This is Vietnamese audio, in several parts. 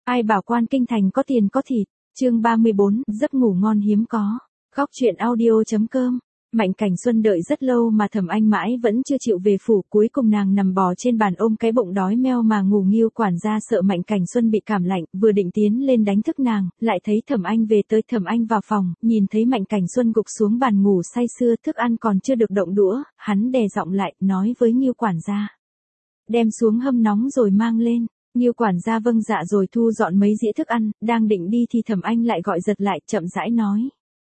Ai bảo quan kinh thành có tiền có thịt. Chương 34, giấc ngủ ngon hiếm có. Góc truyện audio.com. Mạnh Cảnh Xuân đợi rất lâu mà Thẩm Anh mãi vẫn chưa chịu về phủ, cuối cùng nàng nằm bò trên bàn ôm cái bụng đói meo mà ngủ nghiêu. Quản gia sợ Mạnh Cảnh Xuân bị cảm lạnh, vừa định tiến lên đánh thức nàng, lại thấy Thẩm Anh về tới. Thẩm Anh vào phòng, nhìn thấy Mạnh Cảnh Xuân gục xuống bàn ngủ say sưa, thức ăn còn chưa được động đũa, hắn đè giọng lại, nói với Nghiêu quản gia: đem xuống hâm nóng rồi mang lên. Nghiêu quản gia vâng dạ rồi thu dọn mấy dĩa thức ăn, đang định đi thì Thẩm Anh lại gọi giật lại, chậm rãi nói: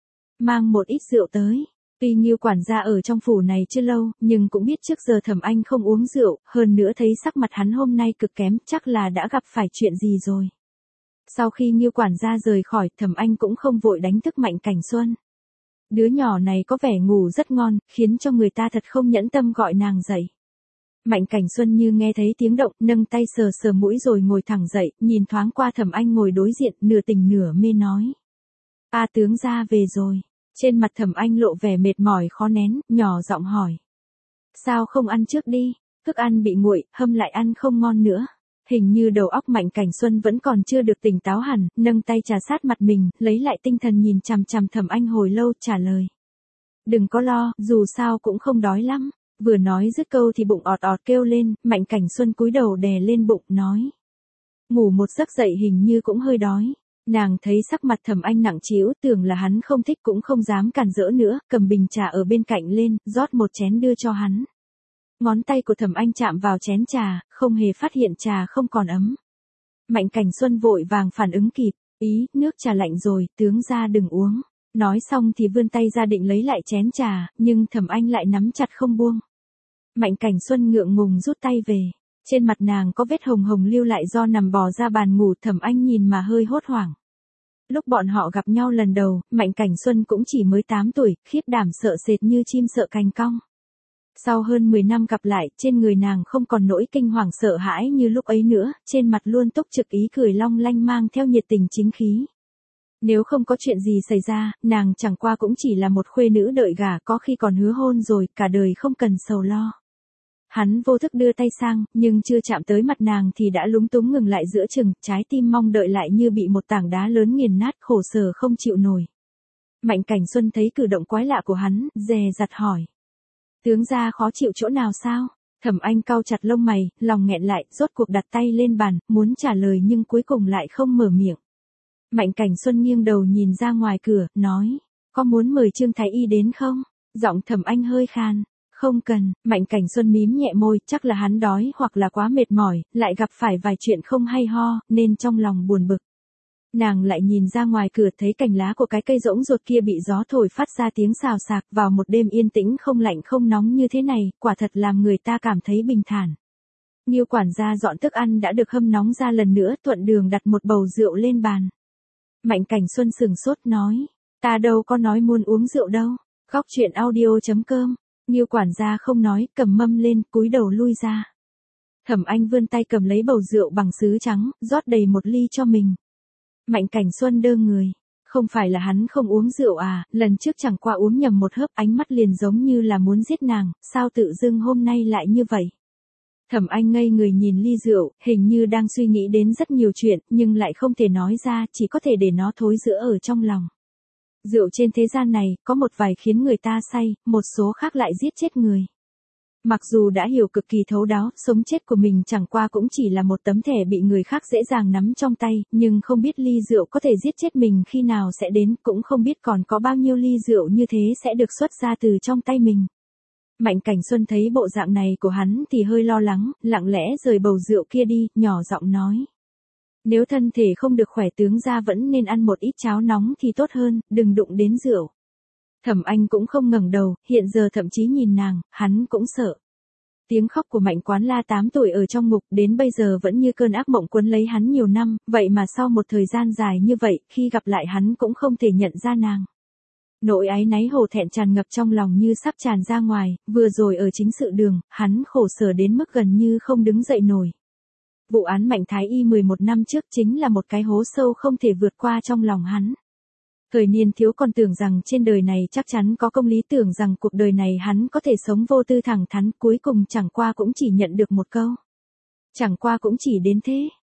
mang một ít rượu tới. Tuy Nghiêu quản gia ở trong phủ này chưa lâu, nhưng cũng biết trước giờ Thẩm Anh không uống rượu, hơn nữa thấy sắc mặt hắn hôm nay cực kém, chắc là đã gặp phải chuyện gì rồi. Sau khi Nghiêu quản gia rời khỏi, Thẩm Anh cũng không vội đánh thức Mạnh Cảnh Xuân. Đứa nhỏ này có vẻ ngủ rất ngon, khiến cho người ta thật không nhẫn tâm gọi nàng dậy. Mạnh Cảnh Xuân như nghe thấy tiếng động, nâng tay sờ sờ mũi rồi ngồi thẳng dậy, nhìn thoáng qua Thẩm Anh ngồi đối diện, nửa tỉnh nửa mê nói: a tướng gia về rồi. Trên mặt Thẩm Anh lộ vẻ mệt mỏi khó nén, nhỏ giọng hỏi: sao không ăn trước đi, thức ăn bị nguội, hâm lại ăn không ngon nữa. Hình như đầu óc Mạnh Cảnh Xuân vẫn còn chưa được tỉnh táo hẳn, nâng tay trà sát mặt mình, lấy lại tinh thần nhìn chằm chằm Thẩm Anh hồi lâu, trả lời: đừng có lo, dù sao cũng không đói lắm. Vừa nói dứt câu thì bụng ọt ọt kêu lên, Mạnh Cảnh Xuân cúi đầu đè lên bụng, nói: ngủ một giấc dậy hình như cũng hơi đói. Nàng thấy sắc mặt Thẩm Anh nặng trĩu, tưởng là hắn không thích cũng không dám cản rỡ nữa, cầm bình trà ở bên cạnh lên, rót một chén đưa cho hắn. Ngón tay của Thẩm Anh chạm vào chén trà, không hề phát hiện trà không còn ấm. Mạnh Cảnh Xuân vội vàng phản ứng kịp: ý, nước trà lạnh rồi, tướng gia đừng uống. Nói xong thì vươn tay ra định lấy lại chén trà, nhưng Thẩm Anh lại nắm chặt không buông. Mạnh Cảnh Xuân ngượng ngùng rút tay về. Trên mặt nàng có vết hồng hồng lưu lại do nằm bò ra bàn ngủ. Thẩm Anh nhìn mà hơi hốt hoảng. Lúc bọn họ gặp nhau lần đầu, Mạnh Cảnh Xuân cũng chỉ mới 8 tuổi, khiếp đảm sợ sệt như chim sợ cành cong. Sau hơn 10 năm gặp lại, trên người nàng không còn nỗi kinh hoàng sợ hãi như lúc ấy nữa, trên mặt luôn túc trực ý cười long lanh mang theo nhiệt tình chính khí. Nếu không có chuyện gì xảy ra, nàng chẳng qua cũng chỉ là một khuê nữ đợi gả, có khi còn hứa hôn rồi, cả đời không cần sầu lo. Hắn vô thức đưa tay sang, nhưng chưa chạm tới mặt nàng thì đã lúng túng ngừng lại giữa chừng, trái tim mong đợi lại như bị một tảng đá lớn nghiền nát, khổ sở không chịu nổi. Mạnh Cảnh Xuân thấy cử động quái lạ của hắn, dè dặt hỏi: tướng gia khó chịu chỗ nào sao? Thẩm Anh cau chặt lông mày, lòng nghẹn lại, rốt cuộc đặt tay lên bàn, muốn trả lời nhưng cuối cùng lại không mở miệng. Mạnh Cảnh Xuân nghiêng đầu nhìn ra ngoài cửa, nói: có muốn mời Trương Thái Y đến không? Giọng Thẩm Anh hơi khan. Không cần. Mạnh Cảnh Xuân mím nhẹ môi, chắc là hắn đói hoặc là quá mệt mỏi, lại gặp phải vài chuyện không hay ho, nên trong lòng buồn bực. Nàng lại nhìn ra ngoài cửa thấy cành lá của cái cây rỗng ruột kia bị gió thổi phát ra tiếng xào xạc, vào một đêm yên tĩnh không lạnh không nóng như thế này, quả thật làm người ta cảm thấy bình thản. Nghiêu quản gia dọn thức ăn đã được hâm nóng ra lần nữa, thuận đường đặt một bầu rượu lên bàn. Mạnh Cảnh Xuân sừng sốt nói: ta đâu có nói muốn uống rượu đâu. Góc truyện audio.com. Nghiêu quản gia không nói, cầm mâm lên, cúi đầu lui ra. Thẩm Anh vươn tay cầm lấy bầu rượu bằng sứ trắng, rót đầy một ly cho mình. Mạnh Cảnh Xuân đơ người. Không phải là hắn không uống rượu à, lần trước chẳng qua uống nhầm một hớp, ánh mắt liền giống như là muốn giết nàng, sao tự dưng hôm nay lại như vậy? Thẩm Anh ngây người nhìn ly rượu, hình như đang suy nghĩ đến rất nhiều chuyện, nhưng lại không thể nói ra, chỉ có thể để nó thối rữa ở trong lòng. Rượu trên thế gian này, có một vài khiến người ta say, một số khác lại giết chết người. Mặc dù đã hiểu cực kỳ thấu đáo, sống chết của mình chẳng qua cũng chỉ là một tấm thẻ bị người khác dễ dàng nắm trong tay, nhưng không biết ly rượu có thể giết chết mình khi nào sẽ đến, cũng không biết còn có bao nhiêu ly rượu như thế sẽ được xuất ra từ trong tay mình. Mạnh Cảnh Xuân thấy bộ dạng này của hắn thì hơi lo lắng, lặng lẽ rời bầu rượu kia đi, nhỏ giọng nói: nếu thân thể không được khỏe tướng gia vẫn nên ăn một ít cháo nóng thì tốt hơn, đừng đụng đến rượu. Thẩm Anh cũng không ngẩng đầu, hiện giờ thậm chí nhìn nàng, hắn cũng sợ. Tiếng khóc của Mạnh Quán La 8 tuổi ở trong ngục đến bây giờ vẫn như cơn ác mộng quấn lấy hắn nhiều năm, vậy mà sau một thời gian dài như vậy, khi gặp lại hắn cũng không thể nhận ra nàng. Nỗi áy náy hổ thẹn tràn ngập trong lòng như sắp tràn ra ngoài, vừa rồi ở chính sự đường, hắn khổ sở đến mức gần như không đứng dậy nổi. Vụ án Mạnh Thái Y 11 năm trước chính là một cái hố sâu không thể vượt qua trong lòng hắn. Thời niên thiếu còn tưởng rằng trên đời này chắc chắn có công lý, tưởng rằng cuộc đời này hắn có thể sống vô tư thẳng thắn, cuối cùng chẳng qua cũng chỉ nhận được một câu: chẳng qua cũng chỉ đến thế.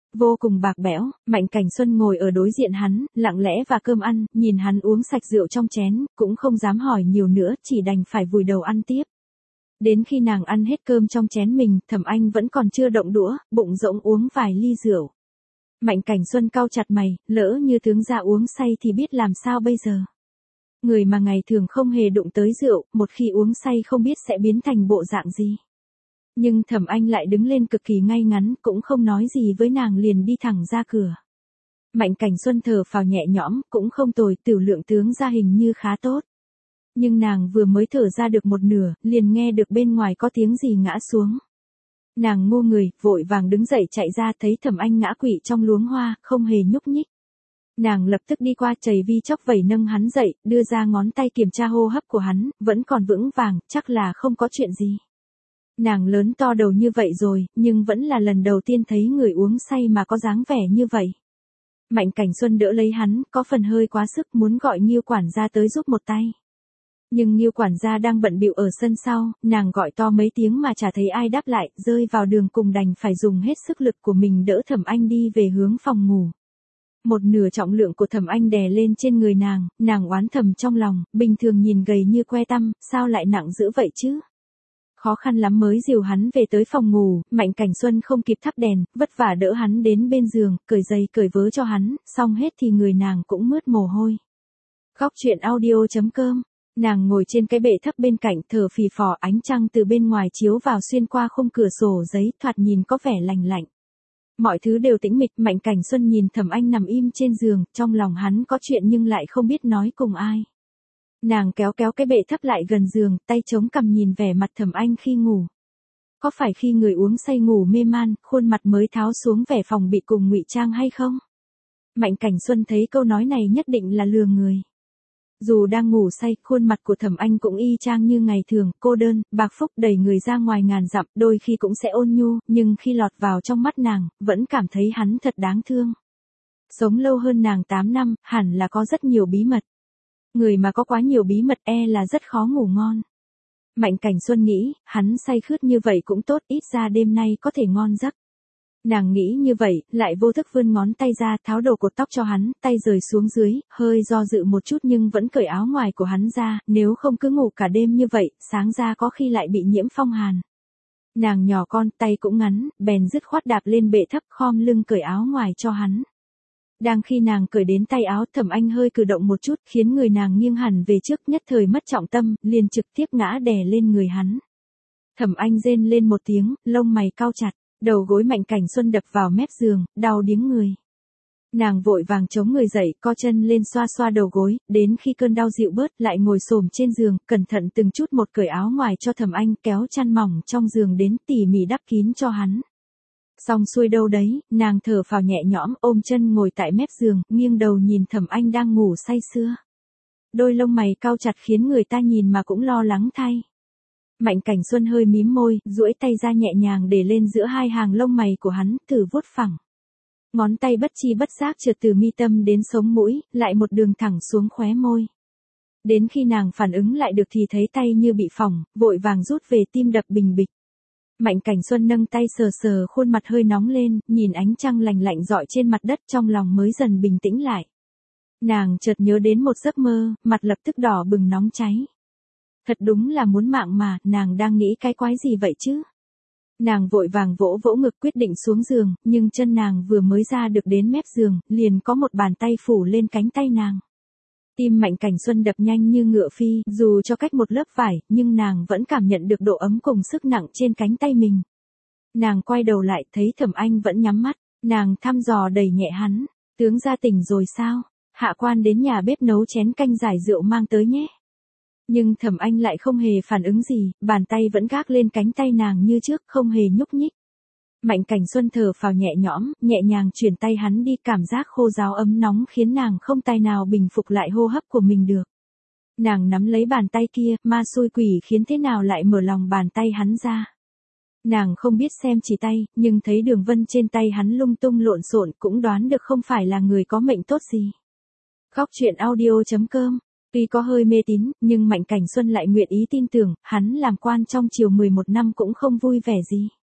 vô cùng bạc bẽo. Mạnh Cảnh Xuân ngồi ở đối diện hắn, lặng lẽ và cơm ăn, nhìn hắn uống sạch rượu trong chén, cũng không dám hỏi nhiều nữa, chỉ đành phải vùi đầu ăn tiếp. Đến khi nàng ăn hết cơm trong chén mình, Thẩm Anh vẫn còn chưa động đũa, bụng rỗng uống vài ly rượu. Mạnh Cảnh Xuân cau chặt mày, lỡ như tướng gia uống say thì biết làm sao bây giờ. Người mà ngày thường không hề đụng tới rượu, một khi uống say không biết sẽ biến thành bộ dạng gì. Nhưng Thẩm Anh lại đứng lên cực kỳ ngay ngắn, cũng không nói gì với nàng liền đi thẳng ra cửa. Mạnh Cảnh Xuân thở phào nhẹ nhõm, cũng không tồi, tiểu lượng tướng gia hình như khá tốt. Nhưng nàng vừa mới thở ra được một nửa, liền nghe được bên ngoài có tiếng gì ngã xuống. Nàng ngô người, vội vàng đứng dậy chạy ra, thấy Thẩm Anh ngã quỵ trong luống hoa, không hề nhúc nhích. Nàng lập tức đi qua, chầy vi chóc vẩy nâng hắn dậy, đưa ra ngón tay kiểm tra hô hấp của hắn, vẫn còn vững vàng, chắc là không có chuyện gì. Nàng lớn to đầu như vậy rồi, nhưng vẫn là lần đầu tiên thấy người uống say mà có dáng vẻ như vậy. Mạnh Cảnh Xuân đỡ lấy hắn, có phần hơi quá sức, muốn gọi Nghiêu quản gia tới giúp một tay. Nhưng Nghiêu quản gia đang bận bịu ở sân sau, nàng gọi to mấy tiếng mà chả thấy ai đáp lại, rơi vào đường cùng đành phải dùng hết sức lực của mình đỡ Thẩm Anh đi về hướng phòng ngủ. Một nửa trọng lượng của Thẩm Anh đè lên trên người nàng oán thầm trong lòng, bình thường nhìn gầy như que tăm, sao lại nặng dữ vậy chứ? Khó khăn lắm mới dìu hắn về tới phòng ngủ, Mạnh Cảnh Xuân không kịp thắp đèn, vất vả đỡ hắn đến bên giường, cởi giày cởi vớ cho hắn, xong hết thì người nàng cũng mướt mồ hôi. Khóc chuyện audio.com. Nàng ngồi trên cái bệ thấp bên cạnh, thở phì phò, ánh trăng từ bên ngoài chiếu vào xuyên qua khung cửa sổ giấy, thoạt nhìn có vẻ lành lạnh. Mọi thứ đều tĩnh mịch, Mạnh Cảnh Xuân nhìn Thẩm Anh nằm im trên giường, trong lòng hắn có chuyện nhưng lại không biết nói cùng ai. Nàng kéo cái bệ thấp lại gần giường, tay chống cằm nhìn vẻ mặt Thẩm Anh khi ngủ. Có phải khi người uống say ngủ mê man, khuôn mặt mới tháo xuống vẻ phòng bị cùng ngụy trang hay không? Mạnh Cảnh Xuân thấy câu nói này nhất định là lừa người. Dù đang ngủ say, khuôn mặt của Thẩm Anh cũng y chang như ngày thường, cô đơn, bạc phúc đẩy người ra ngoài ngàn dặm, đôi khi cũng sẽ ôn nhu, nhưng khi lọt vào trong mắt nàng, vẫn cảm thấy hắn thật đáng thương. Sống lâu hơn nàng 8 năm, hẳn là có rất nhiều bí mật. Người mà có quá nhiều bí mật là rất khó ngủ ngon. Mạnh Cảnh Xuân nghĩ, hắn say khướt như vậy cũng tốt, ít ra đêm nay có thể ngon giấc. Nàng nghĩ như vậy, lại vô thức vươn ngón tay ra, tháo đầu cột tóc cho hắn, tay rời xuống dưới, hơi do dự một chút nhưng vẫn cởi áo ngoài của hắn ra, nếu không cứ ngủ cả đêm như vậy, sáng ra có khi lại bị nhiễm phong hàn. Nàng nhỏ con, tay cũng ngắn, bèn dứt khoát đạp lên bệ thấp, khom lưng cởi áo ngoài cho hắn. Đang khi nàng cởi đến tay áo, Thẩm Anh hơi cử động một chút, khiến người nàng nghiêng hẳn về trước, nhất thời mất trọng tâm, liền trực tiếp ngã đè lên người hắn. Thẩm Anh rên lên một tiếng, lông mày cau chặt, đầu gối Mạnh Cảnh Xuân đập vào mép giường, đau điếng người. Nàng vội vàng chống người dậy, co chân lên xoa xoa đầu gối, đến khi cơn đau dịu bớt lại ngồi xổm trên giường, cẩn thận từng chút một cởi áo ngoài cho Thẩm Anh, kéo chăn mỏng trong giường đến tỉ mỉ đắp kín cho hắn. Xong xuôi đâu đấy, nàng thở phào nhẹ nhõm, ôm chân ngồi tại mép giường, nghiêng đầu nhìn Thẩm Anh đang ngủ say sưa. Đôi lông mày cau chặt khiến người ta nhìn mà cũng lo lắng thay. Mạnh Cảnh Xuân hơi mím môi, duỗi tay ra nhẹ nhàng để lên giữa hai hàng lông mày của hắn, thử vuốt phẳng. Ngón tay bất chi bất giác trượt từ mi tâm đến sống mũi, lại một đường thẳng xuống khóe môi. Đến khi nàng phản ứng lại được thì thấy tay như bị phỏng, vội vàng rút về, tim đập bình bịch. Mạnh Cảnh Xuân nâng tay sờ sờ khuôn mặt hơi nóng lên, nhìn ánh trăng lành lạnh rọi trên mặt đất, trong lòng mới dần bình tĩnh lại. Nàng chợt nhớ đến một giấc mơ, mặt lập tức đỏ bừng nóng cháy. Thật đúng là muốn mạng mà, nàng đang nghĩ cái quái gì vậy chứ? Nàng vội vàng vỗ vỗ ngực quyết định xuống giường, nhưng chân nàng vừa mới ra được đến mép giường, liền có một bàn tay phủ lên cánh tay nàng. Tim Mạnh Cảnh Xuân đập nhanh như ngựa phi, dù cho cách một lớp vải, nhưng nàng vẫn cảm nhận được độ ấm cùng sức nặng trên cánh tay mình. Nàng quay đầu lại, thấy Thẩm Anh vẫn nhắm mắt, nàng thăm dò đẩy nhẹ hắn, tướng gia tỉnh rồi sao? Hạ quan đến nhà bếp nấu chén canh giải rượu mang tới nhé. Nhưng Thẩm Anh lại không hề phản ứng gì, bàn tay vẫn gác lên cánh tay nàng như trước, không hề nhúc nhích. Mạnh Cảnh Xuân thở phào nhẹ nhõm, nhẹ nhàng chuyển tay hắn đi, cảm giác khô ráo ấm nóng khiến nàng không tài nào bình phục lại hô hấp của mình được. Nàng nắm lấy bàn tay kia, ma xui quỷ khiến thế nào lại mở lòng bàn tay hắn ra. Nàng không biết xem chỉ tay, nhưng thấy đường vân trên tay hắn lung tung lộn xộn, cũng đoán được không phải là người có mệnh tốt gì. Khóc chuyện audio.com. Tuy có hơi mê tín, nhưng Mạnh Cảnh Xuân lại nguyện ý tin tưởng, hắn làm quan trong triều 11 năm cũng không vui vẻ gì.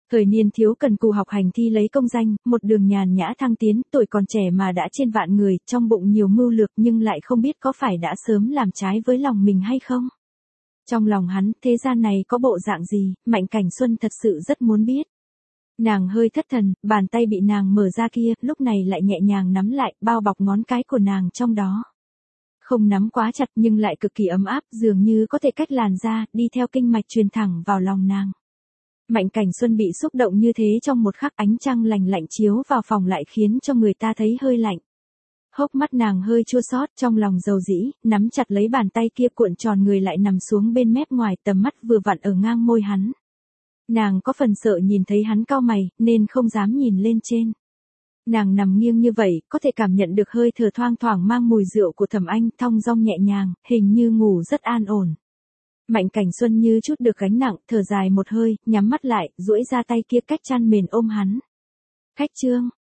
Thời niên thiếu cần cù học hành thi lấy công danh, một đường nhàn nhã thăng tiến, tuổi còn trẻ mà đã trên vạn người, trong bụng nhiều mưu lược nhưng lại không biết có phải đã sớm làm trái với lòng mình hay không. Trong lòng hắn, thế gian này có bộ dạng gì, Mạnh Cảnh Xuân thật sự rất muốn biết. Nàng hơi thất thần, bàn tay bị nàng mở ra kia, lúc này lại nhẹ nhàng nắm lại, bao bọc ngón cái của nàng trong đó. Không nắm quá chặt nhưng lại cực kỳ ấm áp, dường như có thể cách làn da, đi theo kinh mạch truyền thẳng vào lòng nàng. Mạnh Cảnh Xuân bị xúc động như thế trong một khắc, ánh trăng lành lạnh chiếu vào phòng lại khiến cho người ta thấy hơi lạnh. Hốc mắt nàng hơi chua xót, trong lòng dầu dĩ, nắm chặt lấy bàn tay kia cuộn tròn người lại nằm xuống bên mép ngoài, tầm mắt vừa vặn ở ngang môi hắn. Nàng có phần sợ nhìn thấy hắn cau mày, nên không dám nhìn lên trên. Nàng nằm nghiêng như vậy, có thể cảm nhận được hơi thở thoang thoảng mang mùi rượu của Thẩm Anh, thong dong nhẹ nhàng, hình như ngủ rất an ổn. Mạnh Cảnh Xuân như chút được gánh nặng, thở dài một hơi, nhắm mắt lại, duỗi ra tay kia cách chăn mền ôm hắn. Khách Trương,